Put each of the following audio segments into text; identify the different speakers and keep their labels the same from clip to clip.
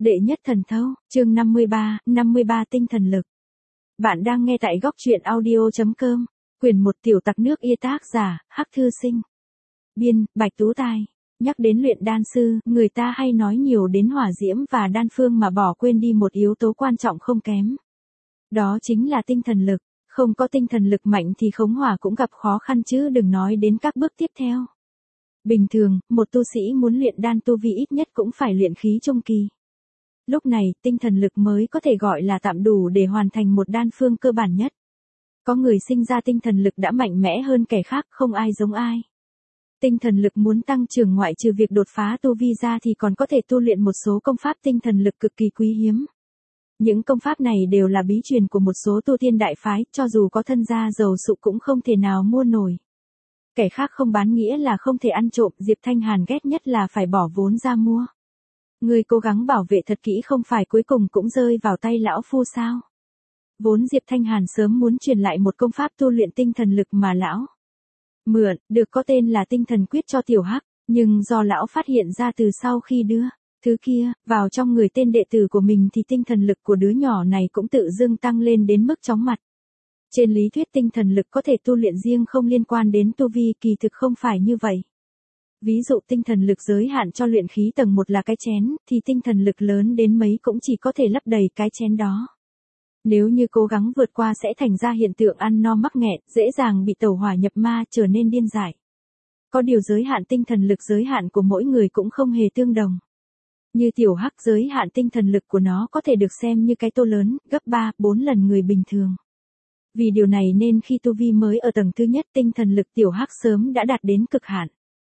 Speaker 1: Đệ nhất thần thâu, chương 53 tinh thần lực. Bạn đang nghe tại góc truyện audio.com, quyển 1 tiểu tặc nước Y, tác giả, Hắc Thư Sinh. Biên, Bạch Tú Tài. Nhắc đến luyện đan sư, người ta hay nói nhiều đến hỏa diễm và đan phương mà bỏ quên đi một yếu tố quan trọng không kém. Đó chính là tinh thần lực. Không có tinh thần lực mạnh thì khống hỏa cũng gặp khó khăn chứ đừng nói đến các bước tiếp theo. Bình thường, một tu sĩ muốn luyện đan tu vi ít nhất cũng phải luyện khí trung kỳ. Lúc này, tinh thần lực mới có thể gọi là tạm đủ để hoàn thành một đan phương cơ bản nhất. Có người sinh ra tinh thần lực đã mạnh mẽ hơn kẻ khác, không ai giống ai. Tinh thần lực muốn tăng trưởng ngoại trừ việc đột phá tu vi ra thì còn có thể tu luyện một số công pháp tinh thần lực cực kỳ quý hiếm. Những công pháp này đều là bí truyền của một số tu tiên đại phái, cho dù có thân gia giàu sụ cũng không thể nào mua nổi. Kẻ khác không bán nghĩa là không thể ăn trộm, Diệp Thanh Hàn ghét nhất là phải bỏ vốn ra mua. Người cố gắng bảo vệ thật kỹ không phải cuối cùng cũng rơi vào tay lão phu sao? Vốn Diệp Thanh Hàn sớm muốn truyền lại một công pháp tu luyện tinh thần lực mà lão mượn, được có tên là tinh thần quyết cho Tiểu Hắc, nhưng do lão phát hiện ra từ sau khi đưa thứ kia vào trong người tên đệ tử của mình thì tinh thần lực của đứa nhỏ này cũng tự dưng tăng lên đến mức chóng mặt. Trên lý thuyết tinh thần lực có thể tu luyện riêng không liên quan đến tu vi, kỳ thực không phải như vậy. Ví dụ tinh thần lực giới hạn cho luyện khí tầng 1 là cái chén, thì tinh thần lực lớn đến mấy cũng chỉ có thể lấp đầy cái chén đó. Nếu như cố gắng vượt qua sẽ thành ra hiện tượng ăn no mắc nghẹn, dễ dàng bị tẩu hỏa nhập ma trở nên điên dại. Có điều giới hạn tinh thần lực giới hạn của mỗi người cũng không hề tương đồng. Như Tiểu Hắc giới hạn tinh thần lực của nó có thể được xem như cái tô lớn, gấp 3-4 lần người bình thường. Vì điều này nên khi tu vi mới ở tầng thứ nhất tinh thần lực Tiểu Hắc sớm đã đạt đến cực hạn.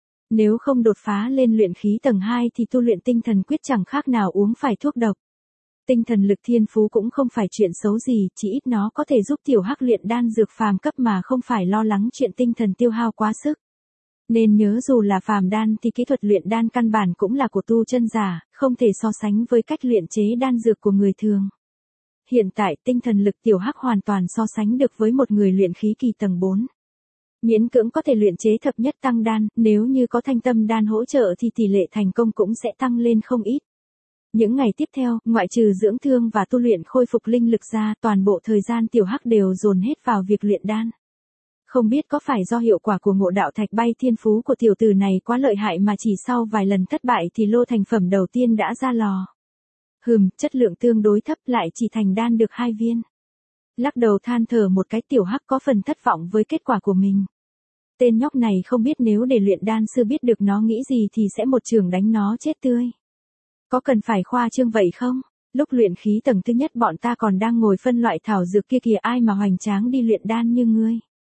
Speaker 1: Nếu không đột phá lên luyện khí tầng 2 thì tu luyện tinh thần quyết chẳng khác nào uống phải thuốc độc. Tinh thần lực thiên phú cũng không phải chuyện xấu gì, chỉ ít nó có thể giúp Tiểu Hắc luyện đan dược phàm cấp mà không phải lo lắng chuyện tinh thần tiêu hao quá sức. Nên nhớ dù là phàm đan thì kỹ thuật luyện đan căn bản cũng là của tu chân giả, không thể so sánh với cách luyện chế đan dược của người thường. Hiện tại tinh thần lực Tiểu Hắc hoàn toàn so sánh được với một người luyện khí kỳ tầng 4. Miễn cưỡng có thể luyện chế thập nhất tăng đan, nếu như có thanh tâm đan hỗ trợ thì tỷ lệ thành công cũng sẽ tăng lên không ít. Những ngày tiếp theo, ngoại trừ dưỡng thương và tu luyện khôi phục linh lực ra, toàn bộ thời gian Tiểu Hắc đều dồn hết vào việc luyện đan. Không biết có phải do hiệu quả của ngộ đạo thạch bay thiên phú của tiểu tử này quá lợi hại mà chỉ sau vài lần thất bại thì lô thành phẩm đầu tiên đã ra lò. Chất lượng tương đối thấp lại chỉ thành đan được 2 viên. Lắc đầu than thở một cái, Tiểu Hắc có phần thất vọng với kết quả của mình. Tên nhóc này không biết nếu để luyện đan sư biết được nó nghĩ gì thì sẽ một chưởng đánh nó chết tươi. Có cần phải khoa trương vậy không? Lúc luyện khí tầng thứ nhất bọn ta còn đang ngồi phân loại thảo dược kia kìa, ai mà hoành tráng đi luyện đan như ngươi.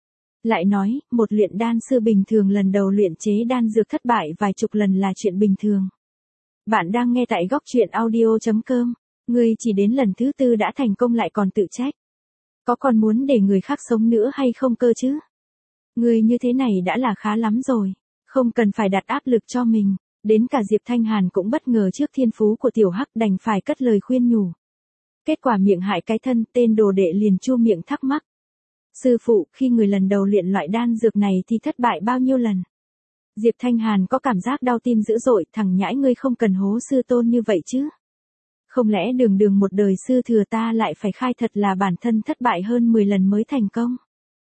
Speaker 1: Lại nói, một luyện đan sư bình thường lần đầu luyện chế đan dược thất bại vài chục lần là chuyện bình thường. Bạn đang nghe tại góc truyện audio.com, ngươi chỉ đến lần thứ 4 đã thành công lại còn tự trách. Có còn muốn để người khác sống nữa hay không cơ chứ? Ngươi như thế này đã là khá lắm rồi, không cần phải đặt áp lực cho mình. Đến cả Diệp Thanh Hàn cũng bất ngờ trước thiên phú của Tiểu Hắc, đành phải cất lời khuyên nhủ. Kết quả miệng hại cái thân, tên đồ đệ liền chu miệng thắc mắc. Sư phụ, khi người lần đầu luyện loại đan dược này thì thất bại bao nhiêu lần? Diệp Thanh Hàn có cảm giác đau tim dữ dội, thằng nhãi ngươi không cần hố sư tôn như vậy chứ. Không lẽ đường một đời sư thừa ta lại phải khai thật là bản thân thất bại hơn 10 lần mới thành công?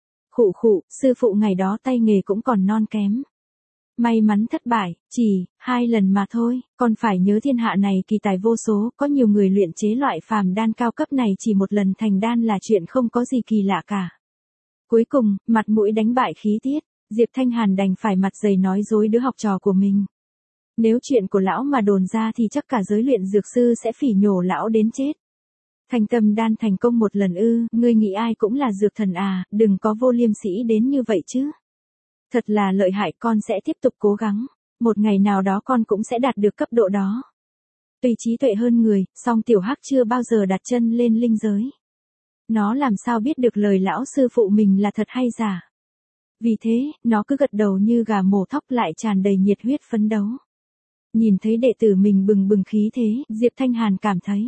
Speaker 1: Khụ, sư phụ ngày đó tay nghề cũng còn non kém. May mắn thất bại, chỉ 2 lần mà thôi, còn phải nhớ thiên hạ này kỳ tài vô số, có nhiều người luyện chế loại phàm đan cao cấp này chỉ một lần thành đan là chuyện không có gì kỳ lạ cả. Cuối cùng, mặt mũi đánh bại khí tiết, Diệp Thanh Hàn đành phải mặt dày nói dối đứa học trò của mình. Nếu chuyện của lão mà đồn ra thì chắc cả giới luyện dược sư sẽ phỉ nhổ lão đến chết. Thanh tâm đan thành công một lần ư, ngươi nghĩ ai cũng là dược thần à, đừng có vô liêm sỉ đến như vậy chứ. Thật là lợi hại, con sẽ tiếp tục cố gắng, một ngày nào đó con cũng sẽ đạt được cấp độ đó. Tuy trí tuệ hơn người, song Tiểu Hắc chưa bao giờ đặt chân lên linh giới. Nó làm sao biết được lời lão sư phụ mình là thật hay giả. Vì thế, nó cứ gật đầu như gà mổ thóc, lại tràn đầy nhiệt huyết phấn đấu. Nhìn thấy đệ tử mình bừng bừng khí thế, Diệp Thanh Hàn cảm thấy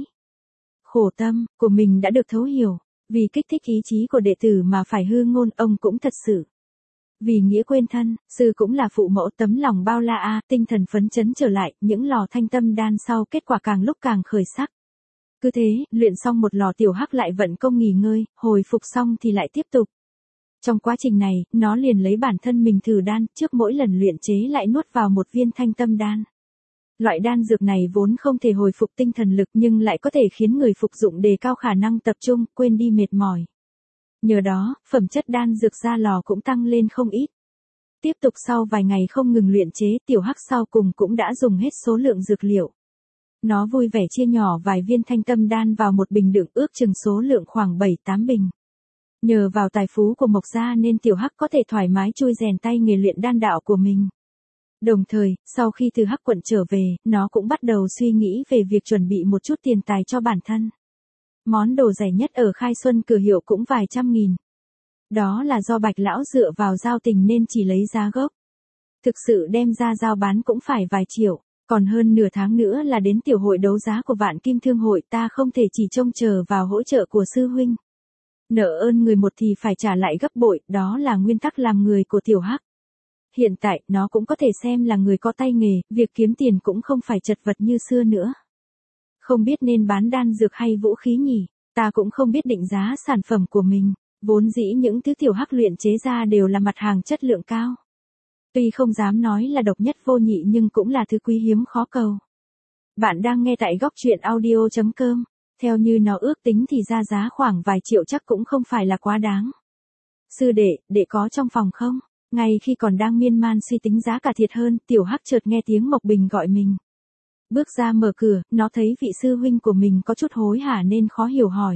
Speaker 1: khổ tâm của mình đã được thấu hiểu, vì kích thích ý chí của đệ tử mà phải hư ngôn, ông cũng thật sự Vì nghĩa quên thân, sư cũng là phụ mẫu tấm lòng bao la tinh thần phấn chấn trở lại, những lò thanh tâm đan sau kết quả càng lúc càng khởi sắc. Cứ thế, luyện xong một lò tiểu hắc lại vận công nghỉ ngơi, hồi phục xong thì lại tiếp tục. Trong quá trình này, nó liền lấy bản thân mình thử đan, trước mỗi lần luyện chế lại nuốt vào một viên thanh tâm đan. Loại đan dược này vốn không thể hồi phục tinh thần lực nhưng lại có thể khiến người phục dụng đề cao khả năng tập trung, quên đi mệt mỏi. Nhờ đó, phẩm chất đan dược ra lò cũng tăng lên không ít. Tiếp tục sau vài ngày không ngừng luyện chế, tiểu hắc sau cùng cũng đã dùng hết số lượng dược liệu. Nó vui vẻ chia nhỏ vài viên thanh tâm đan vào một bình đựng, ước chừng số lượng khoảng 7-8 bình. Nhờ vào tài phú của Mộc gia nên tiểu hắc có thể thoải mái chui rèn tay nghề luyện đan đạo của mình. Đồng thời, sau khi từ Hắc quận trở về, nó cũng bắt đầu suy nghĩ về việc chuẩn bị một chút tiền tài cho bản thân. Món đồ rẻ nhất ở Khai Xuân cửa hiệu cũng vài trăm nghìn. Đó là do Bạch lão dựa vào giao tình nên chỉ lấy giá gốc. Thực sự đem ra giao bán cũng phải vài triệu, còn hơn nửa tháng nữa là đến tiểu hội đấu giá của Vạn Kim Thương hội, ta không thể chỉ trông chờ vào hỗ trợ của sư huynh. Nợ ơn người một thì phải trả lại gấp bội, đó là nguyên tắc làm người của tiểu Hắc. Hiện tại, nó cũng có thể xem là người có tay nghề, việc kiếm tiền cũng không phải chật vật như xưa nữa. Không biết nên bán đan dược hay vũ khí nhỉ, ta cũng không biết định giá sản phẩm của mình, vốn dĩ những thứ tiểu hắc luyện chế ra đều là mặt hàng chất lượng cao. Tuy không dám nói là độc nhất vô nhị nhưng cũng là thứ quý hiếm khó cầu. Bạn đang nghe tại góc truyện audio.com, theo như nó ước tính thì ra giá khoảng vài triệu chắc cũng không phải là quá đáng. Sư đệ có trong phòng không? Ngay khi còn đang miên man suy tính giá cả thiệt hơn, tiểu hắc chợt nghe tiếng Mộc Bình gọi mình. Bước ra mở cửa, nó thấy vị sư huynh của mình có chút hối hả nên khó hiểu hỏi.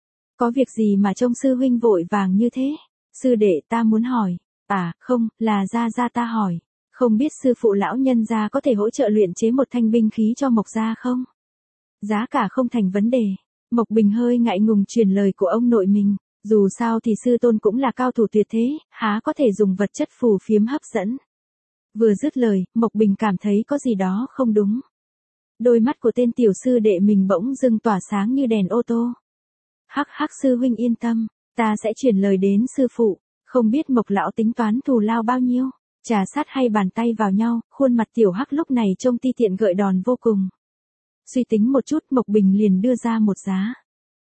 Speaker 1: Có việc gì mà trông sư huynh vội vàng như thế? Sư đệ ta muốn hỏi. À, không, là gia ta hỏi. Không biết sư phụ lão nhân gia có thể hỗ trợ luyện chế một thanh binh khí cho Mộc gia không? Giá cả không thành vấn đề. Mộc Bình hơi ngại ngùng truyền lời của ông nội mình. Dù sao thì sư tôn cũng là cao thủ tuyệt thế, há có thể dùng vật chất phù phiếm hấp dẫn. Vừa dứt lời, Mộc Bình cảm thấy có gì đó không đúng. Đôi mắt của tên tiểu sư đệ mình bỗng dưng tỏa sáng như đèn ô tô. Hắc sư huynh yên tâm, ta sẽ chuyển lời đến sư phụ, không biết Mộc lão tính toán thù lao bao nhiêu. Trà sát hay bàn tay vào nhau, khuôn mặt tiểu hắc lúc này trông ti tiện gợi đòn vô cùng. Suy tính một chút, Mộc Bình liền đưa ra một giá.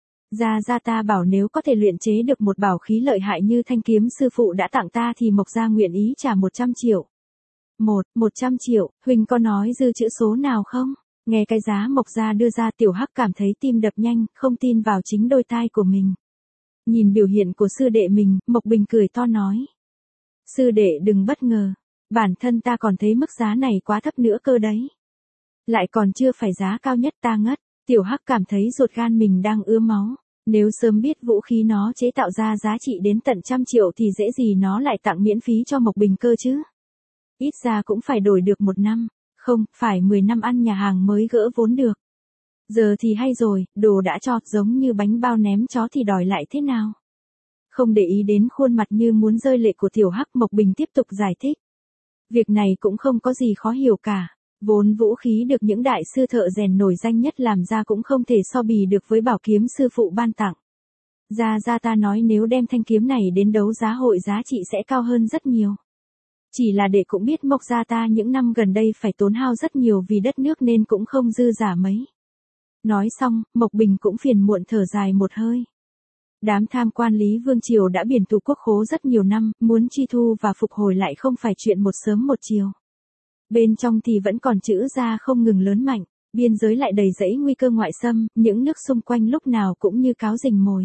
Speaker 1: Gia ta bảo nếu có thể luyện chế được một bảo khí lợi hại như thanh kiếm sư phụ đã tặng ta thì Mộc gia nguyện ý trả 100 triệu. 100 triệu, huynh có nói dư chữ số nào không? Nghe cái giá Mộc gia đưa ra tiểu hắc cảm thấy tim đập nhanh, không tin vào chính đôi tai của mình. Nhìn biểu hiện của sư đệ mình, Mộc Bình cười to nói. Sư đệ đừng bất ngờ, bản thân ta còn thấy mức giá này quá thấp nữa cơ đấy. Lại còn chưa phải giá cao nhất, ta ngất. Tiểu hắc cảm thấy ruột gan mình đang ứa máu. Nếu sớm biết vũ khí nó chế tạo ra giá trị đến tận 100 triệu thì dễ gì nó lại tặng miễn phí cho Mộc Bình cơ chứ. Ít ra cũng phải đổi được 1 năm, không, phải 10 năm ăn nhà hàng mới gỡ vốn được. Giờ thì hay rồi, đồ đã cho, giống như bánh bao ném chó thì đòi lại thế nào. Không để ý đến khuôn mặt như muốn rơi lệ của tiểu hắc, Mộc Bình tiếp tục giải thích. Việc này cũng không có gì khó hiểu cả. Vốn vũ khí được những đại sư thợ rèn nổi danh nhất làm ra cũng không thể so bì được với bảo kiếm sư phụ ban tặng. Gia ta nói nếu đem thanh kiếm này đến đấu giá hội giá trị sẽ cao hơn rất nhiều. Chỉ là đệ cũng biết Mộc gia ta những năm gần đây phải tốn hao rất nhiều vì đất nước nên cũng không dư giả mấy. Nói xong, Mộc Bình cũng phiền muộn thở dài một hơi. Đám tham quan Lý Vương Triều đã biển thủ quốc khố rất nhiều năm, muốn truy thu và phục hồi lại không phải chuyện một sớm một chiều. Bên trong thì vẫn còn chữ gia không ngừng lớn mạnh, biên giới lại đầy rẫy nguy cơ ngoại xâm, những nước xung quanh lúc nào cũng như cáo rình mồi.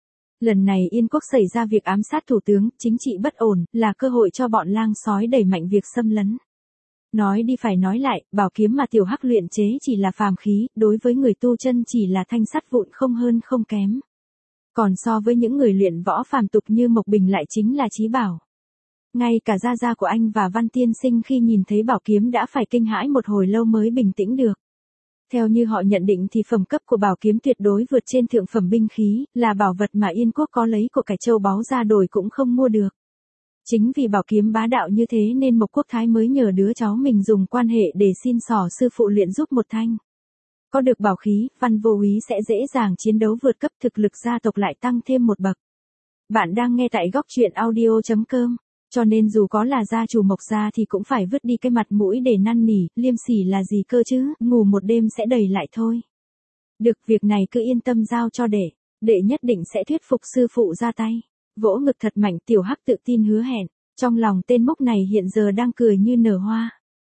Speaker 1: Lần này Yên quốc xảy ra việc ám sát thủ tướng, chính trị bất ổn, là cơ hội cho bọn lang sói đẩy mạnh việc xâm lấn. Nói đi phải nói lại, bảo kiếm mà tiểu hắc luyện chế chỉ là phàm khí, đối với người tu chân chỉ là thanh sắt vụn không hơn không kém. Còn so với những người luyện võ phàm tục như Mộc Bình lại chính là chí bảo. Ngay cả gia của anh và Văn tiên sinh khi nhìn thấy bảo kiếm đã phải kinh hãi một hồi lâu mới bình tĩnh được. Theo như họ nhận định thì phẩm cấp của bảo kiếm tuyệt đối vượt trên thượng phẩm binh khí, là bảo vật mà Yên quốc có lấy của cải châu báu ra đổi cũng không mua được. Chính vì bảo kiếm bá đạo như thế nên Mộc Quốc Thái mới nhờ đứa cháu mình dùng quan hệ để xin xỏ sư phụ luyện giúp một thanh. Có được bảo khí, Văn vô úy sẽ dễ dàng chiến đấu vượt cấp, thực lực gia tộc lại tăng thêm một bậc. Bạn đang nghe tại góc truyện audio.com. Cho nên dù có là gia chủ Mộc gia thì cũng phải vứt đi cái mặt mũi để năn nỉ, liêm sỉ là gì cơ chứ, ngủ một đêm sẽ đầy lại thôi. Được, việc này cứ yên tâm giao cho đệ nhất định sẽ thuyết phục sư phụ ra tay. Vỗ ngực thật mạnh, Tiểu Hắc tự tin hứa hẹn, trong lòng tên mốc này hiện giờ đang cười như nở hoa.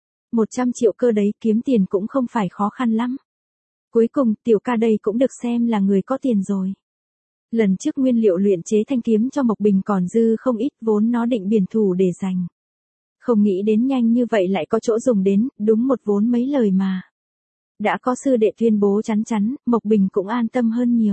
Speaker 1: 100 triệu cơ đấy, kiếm tiền cũng không phải khó khăn lắm. Cuối cùng, Tiểu ca đây cũng được xem là người có tiền rồi. Lần trước nguyên liệu luyện chế thanh kiếm cho Mộc Bình còn dư không ít, vốn nó định biển thủ để dành. Không nghĩ đến nhanh như vậy lại có chỗ dùng đến, đúng một vốn mấy lời mà. Đã có sư đệ tuyên bố chắn chắn, Mộc Bình cũng an tâm hơn nhiều.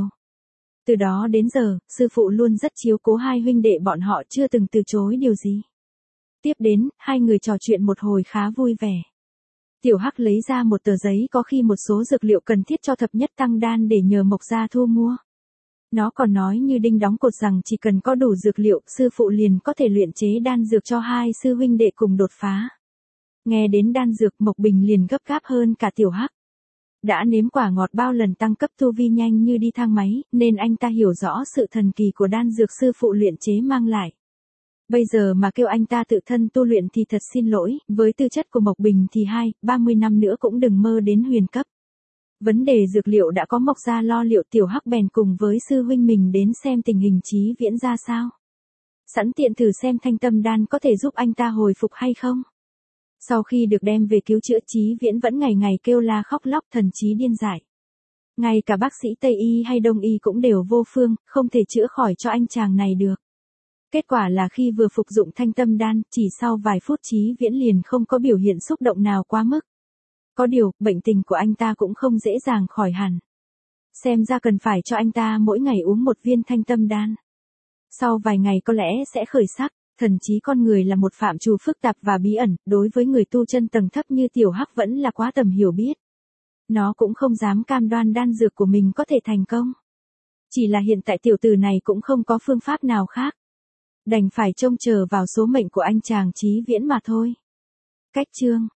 Speaker 1: Từ đó đến giờ, sư phụ luôn rất chiếu cố hai huynh đệ bọn họ, chưa từng từ chối điều gì. Tiếp đến, hai người trò chuyện một hồi khá vui vẻ. Tiểu Hắc lấy ra một tờ giấy có ghi một số dược liệu cần thiết cho thập nhất tăng đan để nhờ Mộc gia thu mua. Nó còn nói như đinh đóng cột rằng chỉ cần có đủ dược liệu, sư phụ liền có thể luyện chế đan dược cho hai sư huynh đệ cùng đột phá. Nghe đến đan dược, Mộc Bình liền gấp gáp hơn cả Tiểu Hắc. Đã nếm quả ngọt bao lần tăng cấp tu vi nhanh như đi thang máy, nên anh ta hiểu rõ sự thần kỳ của đan dược sư phụ luyện chế mang lại. Bây giờ mà kêu anh ta tự thân tu luyện thì thật xin lỗi, với tư chất của Mộc Bình thì 30 năm nữa cũng đừng mơ đến huyền cấp. Vấn đề dược liệu đã có Mộc gia lo liệu, Tiểu Hắc bèn cùng với sư huynh mình đến xem tình hình Chí Viễn ra sao. Sẵn tiện thử xem thanh tâm đan có thể giúp anh ta hồi phục hay không. Sau khi được đem về cứu chữa, Chí Viễn vẫn ngày ngày kêu la khóc lóc, thần trí điên dại. Ngay cả bác sĩ Tây y hay Đông y cũng đều vô phương, không thể chữa khỏi cho anh chàng này được. Kết quả là khi vừa phục dụng thanh tâm đan, chỉ sau vài phút Chí Viễn liền không có biểu hiện xúc động nào quá mức. Có điều, bệnh tình của anh ta cũng không dễ dàng khỏi hẳn. Xem ra cần phải cho anh ta mỗi ngày uống một viên thanh tâm đan. Sau vài ngày có lẽ sẽ khởi sắc. Thần trí con người là một phạm trù phức tạp và bí ẩn, đối với người tu chân tầng thấp như Tiểu Hắc vẫn là quá tầm hiểu biết. Nó cũng không dám cam đoan đan dược của mình có thể thành công. Chỉ là hiện tại tiểu tử này cũng không có phương pháp nào khác. Đành phải trông chờ vào số mệnh của anh chàng Chí Viễn mà thôi. Cách chương